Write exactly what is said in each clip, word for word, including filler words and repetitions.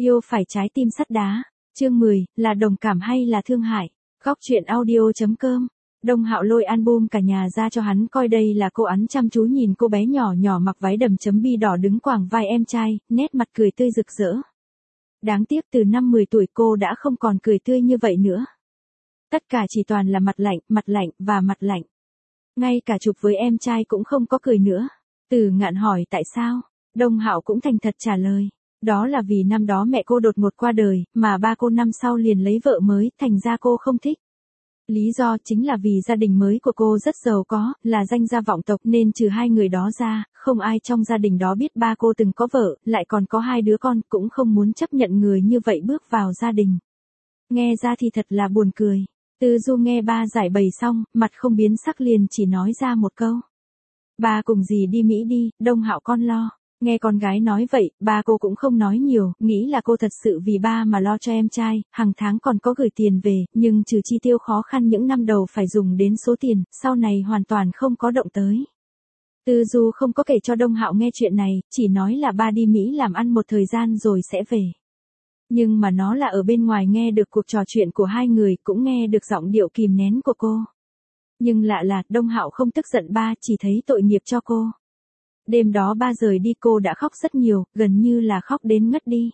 Yêu phải trái tim sắt đá. Chương mười, là đồng cảm hay là thương hại? Góc truyện audio.com. Đông Hạo lôi album cả nhà ra cho hắn coi, đây là cô hắn chăm chú nhìn cô bé nhỏ nhỏ mặc váy đầm chấm bi đỏ đứng quàng vai em trai, nét mặt cười tươi rực rỡ. Đáng tiếc từ năm mười tuổi cô đã không còn cười tươi như vậy nữa. Tất cả chỉ toàn là mặt lạnh, mặt lạnh và mặt lạnh. Ngay cả chụp với em trai cũng không có cười nữa. Từ Ngạn hỏi tại sao, Đông Hạo cũng thành thật trả lời. Đó là vì năm đó mẹ cô đột ngột qua đời, mà ba cô năm sau liền lấy vợ mới, thành ra cô không thích. Lý do chính là vì gia đình mới của cô rất giàu có, là danh gia vọng tộc, nên trừ hai người đó ra, không ai trong gia đình đó biết ba cô từng có vợ, lại còn có hai đứa con, cũng không muốn chấp nhận người như vậy bước vào gia đình. Nghe ra thì thật là buồn cười. Tư Du nghe ba giải bày xong, mặt không biến sắc liền chỉ nói ra một câu. Ba cùng dì đi Mỹ đi, Đông Hạo con lo. Nghe con gái nói vậy, ba cô cũng không nói nhiều, nghĩ là cô thật sự vì ba mà lo cho em trai, hàng tháng còn có gửi tiền về, nhưng trừ chi tiêu khó khăn những năm đầu phải dùng đến số tiền, sau này hoàn toàn không có động tới. Tư Du không có kể cho Đông Hạo nghe chuyện này, chỉ nói là ba đi Mỹ làm ăn một thời gian rồi sẽ về. Nhưng mà nó là ở bên ngoài nghe được cuộc trò chuyện của hai người, cũng nghe được giọng điệu kìm nén của cô. Nhưng lạ là, Đông Hạo không tức giận ba, chỉ thấy tội nghiệp cho cô. Đêm đó ba rời đi cô đã khóc rất nhiều, gần như là khóc đến ngất đi.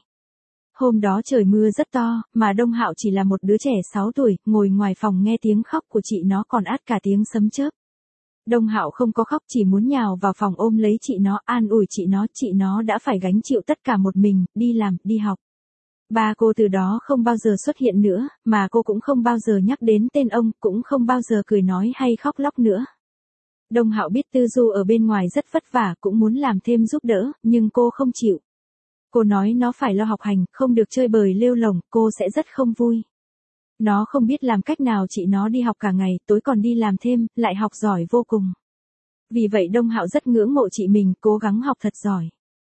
Hôm đó trời mưa rất to, mà Đông Hạo chỉ là một đứa trẻ sáu tuổi, ngồi ngoài phòng nghe tiếng khóc của chị nó còn át cả tiếng sấm chớp. Đông Hạo không có khóc, chỉ muốn nhào vào phòng ôm lấy chị nó, an ủi chị nó, chị nó đã phải gánh chịu tất cả một mình, đi làm, đi học. Ba cô từ đó không bao giờ xuất hiện nữa, mà cô cũng không bao giờ nhắc đến tên ông, cũng không bao giờ cười nói hay khóc lóc nữa. Đông Hạo biết Tư Du ở bên ngoài rất vất vả, cũng muốn làm thêm giúp đỡ, nhưng cô không chịu. Cô nói nó phải lo học hành, không được chơi bời lêu lổng, cô sẽ rất không vui. Nó không biết làm cách nào chị nó đi học cả ngày, tối còn đi làm thêm, lại học giỏi vô cùng. Vì vậy Đông Hạo rất ngưỡng mộ chị mình, cố gắng học thật giỏi.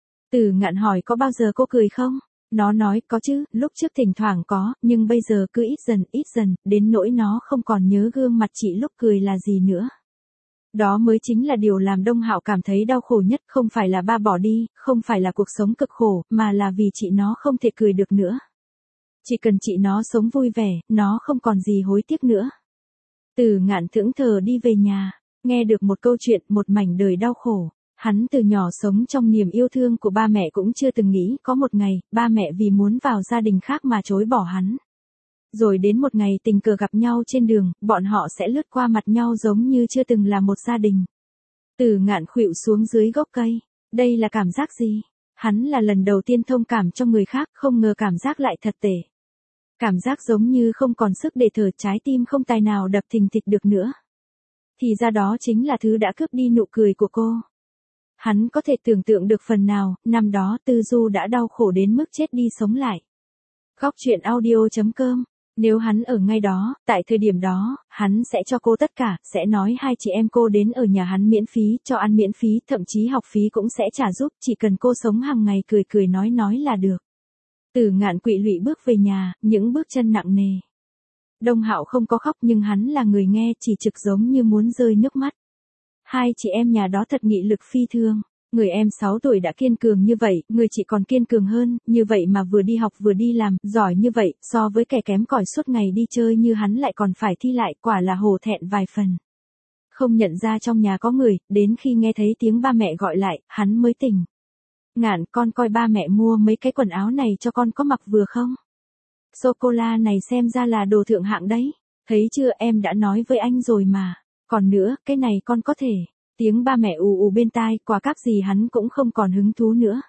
Từ Ngạn hỏi có bao giờ cô cười không? Nó nói có chứ, lúc trước thỉnh thoảng có, nhưng bây giờ cứ ít dần, ít dần, đến nỗi nó không còn nhớ gương mặt chị lúc cười là gì nữa. Đó mới chính là điều làm Đông Hạo cảm thấy đau khổ nhất, không phải là ba bỏ đi, không phải là cuộc sống cực khổ, mà là vì chị nó không thể cười được nữa. Chỉ cần chị nó sống vui vẻ, nó không còn gì hối tiếc nữa. Từ Ngạn thẫn thờ đi về nhà, nghe được một câu chuyện, một mảnh đời đau khổ. Hắn từ nhỏ sống trong niềm yêu thương của ba mẹ, cũng chưa từng nghĩ có một ngày, ba mẹ vì muốn vào gia đình khác mà chối bỏ hắn. Rồi đến một ngày tình cờ gặp nhau trên đường, bọn họ sẽ lướt qua mặt nhau giống như chưa từng là một gia đình. Từ Ngạn khuỵu xuống dưới gốc cây. Đây là cảm giác gì? Hắn là lần đầu tiên thông cảm cho người khác, không ngờ cảm giác lại thật tệ. Cảm giác giống như không còn sức để thở, trái tim không tài nào đập thình thịch được nữa. Thì ra đó chính là thứ đã cướp đi nụ cười của cô. Hắn có thể tưởng tượng được phần nào, năm đó Tư Du đã đau khổ đến mức chết đi sống lại. Góc truyện audio.com. Nếu hắn ở ngay đó, tại thời điểm đó, hắn sẽ cho cô tất cả, sẽ nói hai chị em cô đến ở nhà hắn miễn phí, cho ăn miễn phí, thậm chí học phí cũng sẽ trả giúp, chỉ cần cô sống hàng ngày cười cười nói nói là được. Từ Ngạn quỵ lụy bước về nhà, những bước chân nặng nề. Đông Hạo không có khóc, nhưng hắn là người nghe chỉ trực giống như muốn rơi nước mắt. Hai chị em nhà đó thật nghị lực phi thường. Người em sáu tuổi đã kiên cường như vậy, người chị còn kiên cường hơn, như vậy mà vừa đi học vừa đi làm, giỏi như vậy, so với kẻ kém cỏi suốt ngày đi chơi như hắn lại còn phải thi lại, quả là hổ thẹn vài phần. Không nhận ra trong nhà có người, đến khi nghe thấy tiếng ba mẹ gọi lại, hắn mới tỉnh. Ngạn, con coi ba mẹ mua mấy cái quần áo này cho con có mặc vừa không? Sô-cô-la này xem ra là đồ thượng hạng đấy. Thấy chưa, em đã nói với anh rồi mà. Còn nữa, cái này con có thể. Tiếng ba mẹ ù ù bên tai, quà cáp gì hắn cũng không còn hứng thú nữa.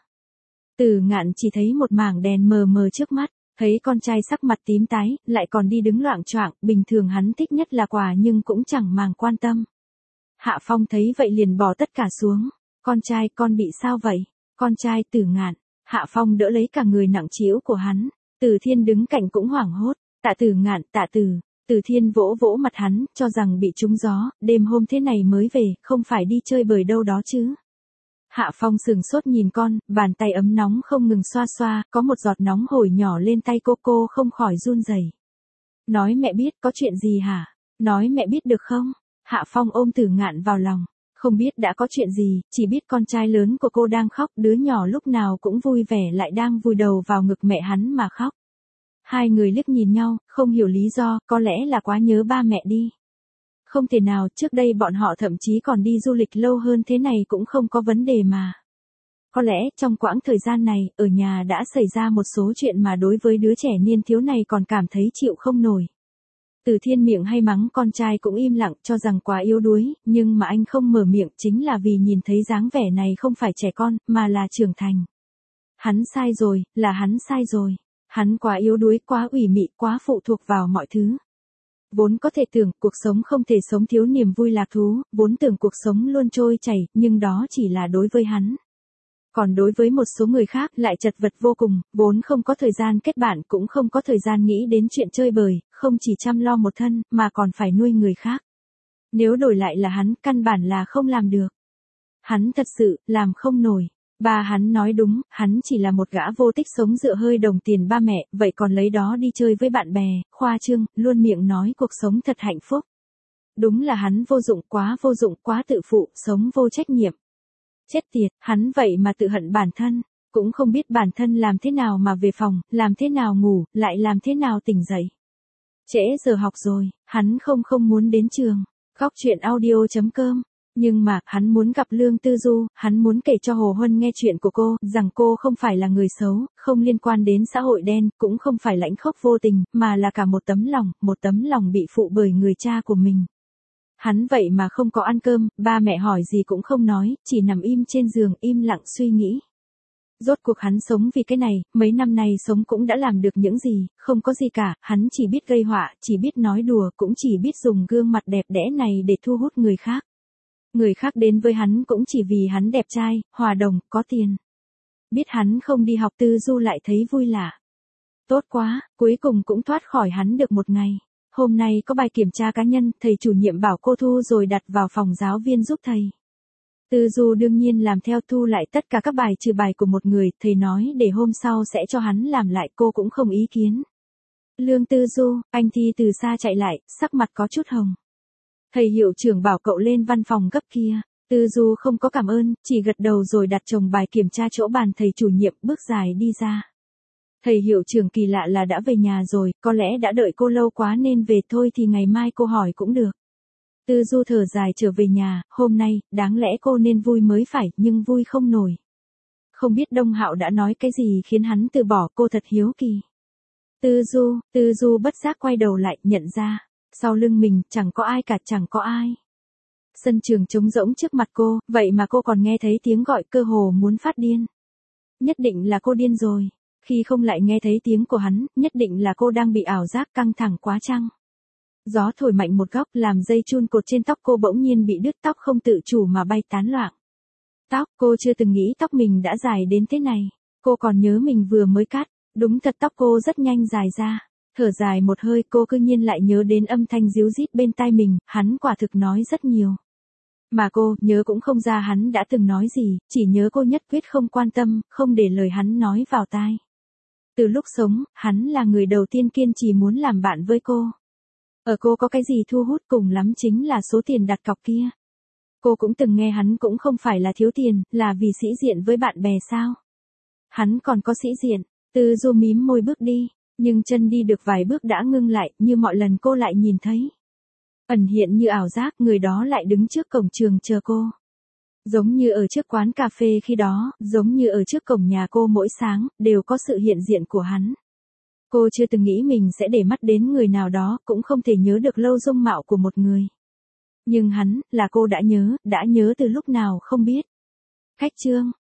Từ Ngạn chỉ thấy một mảng đèn mờ mờ trước mắt, thấy con trai sắc mặt tím tái, lại còn đi đứng loạng choạng, bình thường hắn thích nhất là quà nhưng cũng chẳng màng quan tâm. Hạ Phong thấy vậy liền bỏ tất cả xuống. Con trai, con bị sao vậy? Con trai, Từ Ngạn. Hạ Phong đỡ lấy cả người nặng trĩu của hắn. Từ Thiên đứng cạnh cũng hoảng hốt. Tạ Từ Ngạn, tạ Từ. Từ Thiên vỗ vỗ mặt hắn, cho rằng bị trúng gió, đêm hôm thế này mới về, không phải đi chơi bời đâu đó chứ. Hạ Phong sừng sốt nhìn con, bàn tay ấm nóng không ngừng xoa xoa, có một giọt nóng hổi nhỏ lên tay cô, cô không khỏi run rẩy. Nói mẹ biết, có chuyện gì hả? Nói mẹ biết được không? Hạ Phong ôm Từ Ngạn vào lòng. Không biết đã có chuyện gì, chỉ biết con trai lớn của cô đang khóc, đứa nhỏ lúc nào cũng vui vẻ lại đang vùi đầu vào ngực mẹ hắn mà khóc. Hai người liếc nhìn nhau, không hiểu lý do, có lẽ là quá nhớ ba mẹ đi. Không thể nào, trước đây bọn họ thậm chí còn đi du lịch lâu hơn thế này cũng không có vấn đề mà. Có lẽ, trong quãng thời gian này, ở nhà đã xảy ra một số chuyện mà đối với đứa trẻ niên thiếu này còn cảm thấy chịu không nổi. Từ Thiên miệng hay mắng con trai cũng im lặng cho rằng quá yếu đuối, nhưng mà anh không mở miệng chính là vì nhìn thấy dáng vẻ này không phải trẻ con, mà là trưởng thành. Hắn sai rồi, là hắn sai rồi. Hắn quá yếu đuối, quá ủy mị, quá phụ thuộc vào mọi thứ. Vốn có thể tưởng cuộc sống không thể sống thiếu niềm vui lạc thú, vốn tưởng cuộc sống luôn trôi chảy, nhưng đó chỉ là đối với hắn. Còn đối với một số người khác lại chật vật vô cùng, vốn không có thời gian kết bạn cũng không có thời gian nghĩ đến chuyện chơi bời, không chỉ chăm lo một thân, mà còn phải nuôi người khác. Nếu đổi lại là hắn, căn bản là không làm được. Hắn thật sự, làm không nổi. Ba hắn nói đúng, hắn chỉ là một gã vô tích sống dựa hơi đồng tiền ba mẹ, vậy còn lấy đó đi chơi với bạn bè, khoa trương, luôn miệng nói cuộc sống thật hạnh phúc. Đúng là hắn vô dụng, quá vô dụng, quá tự phụ, sống vô trách nhiệm. Chết tiệt, hắn vậy mà tự hận bản thân, cũng không biết bản thân làm thế nào mà về phòng, làm thế nào ngủ, lại làm thế nào tỉnh dậy. Trễ giờ học rồi, hắn không không muốn đến trường. Góc truyện audio chấm com. Nhưng mà, hắn muốn gặp Lương Tư Du, hắn muốn kể cho Hồ Huân nghe chuyện của cô, rằng cô không phải là người xấu, không liên quan đến xã hội đen, cũng không phải lãnh khốc vô tình, mà là cả một tấm lòng, một tấm lòng bị phụ bởi người cha của mình. Hắn vậy mà không có ăn cơm, ba mẹ hỏi gì cũng không nói, chỉ nằm im trên giường, im lặng suy nghĩ. Rốt cuộc hắn sống vì cái này, mấy năm nay sống cũng đã làm được những gì, không có gì cả, hắn chỉ biết gây họa, chỉ biết nói đùa, cũng chỉ biết dùng gương mặt đẹp đẽ này để thu hút người khác. Người khác đến với hắn cũng chỉ vì hắn đẹp trai, hòa đồng, có tiền. Biết hắn không đi học Tư Du lại thấy vui lạ. Tốt quá, cuối cùng cũng thoát khỏi hắn được một ngày. Hôm nay có bài kiểm tra cá nhân, thầy chủ nhiệm bảo cô thu rồi đặt vào phòng giáo viên giúp thầy. Tư Du đương nhiên làm theo, thu lại tất cả các bài trừ bài của một người, thầy nói để hôm sau sẽ cho hắn làm lại, cô cũng không ý kiến. Lương Tư Du, anh Thi từ xa chạy lại, sắc mặt có chút hồng. Thầy hiệu trưởng bảo cậu lên văn phòng gấp kia. Tư Du không có cảm ơn, chỉ gật đầu rồi đặt chồng bài kiểm tra chỗ bàn thầy chủ nhiệm, bước dài đi ra. Thầy hiệu trưởng kỳ lạ là đã về nhà rồi, có lẽ đã đợi cô lâu quá nên về thôi thì ngày mai cô hỏi cũng được. Tư Du thở dài trở về nhà, hôm nay, đáng lẽ cô nên vui mới phải, nhưng vui không nổi. Không biết Đông Hạo đã nói cái gì khiến hắn từ bỏ, cô thật hiếu kỳ. Tư Du, Tư Du bất giác quay đầu lại, nhận ra, sau lưng mình, chẳng có ai cả, chẳng có ai. Sân trường trống rỗng trước mặt cô, vậy mà cô còn nghe thấy tiếng gọi, cơ hồ muốn phát điên. Nhất định là cô điên rồi. Khi không lại nghe thấy tiếng của hắn, nhất định là cô đang bị ảo giác, căng thẳng quá chăng. Gió thổi mạnh một góc làm dây chun cột trên tóc cô bỗng nhiên bị đứt, tóc không tự chủ mà bay tán loạn. Tóc, cô chưa từng nghĩ tóc mình đã dài đến thế này. Cô còn nhớ mình vừa mới cắt, đúng thật tóc cô rất nhanh dài ra. Thở dài một hơi, cô cư nhiên lại nhớ đến âm thanh ríu rít bên tai mình, hắn quả thực nói rất nhiều. Mà cô, nhớ cũng không ra hắn đã từng nói gì, chỉ nhớ cô nhất quyết không quan tâm, không để lời hắn nói vào tai. Từ lúc sống, hắn là người đầu tiên kiên trì muốn làm bạn với cô. Ở cô có cái gì thu hút cùng lắm chính là số tiền đặt cọc kia. Cô cũng từng nghe hắn cũng không phải là thiếu tiền, là vì sĩ diện với bạn bè sao. Hắn còn có sĩ diện. Tư Du mím môi bước đi, nhưng chân đi được vài bước đã ngưng lại, như mọi lần cô lại nhìn thấy. Ẩn hiện như ảo giác, người đó lại đứng trước cổng trường chờ cô. Giống như ở trước quán cà phê khi đó, giống như ở trước cổng nhà cô mỗi sáng, đều có sự hiện diện của hắn. Cô chưa từng nghĩ mình sẽ để mắt đến người nào đó, cũng không thể nhớ được lâu dung mạo của một người. Nhưng hắn, là cô đã nhớ, đã nhớ từ lúc nào không biết. Cách chương.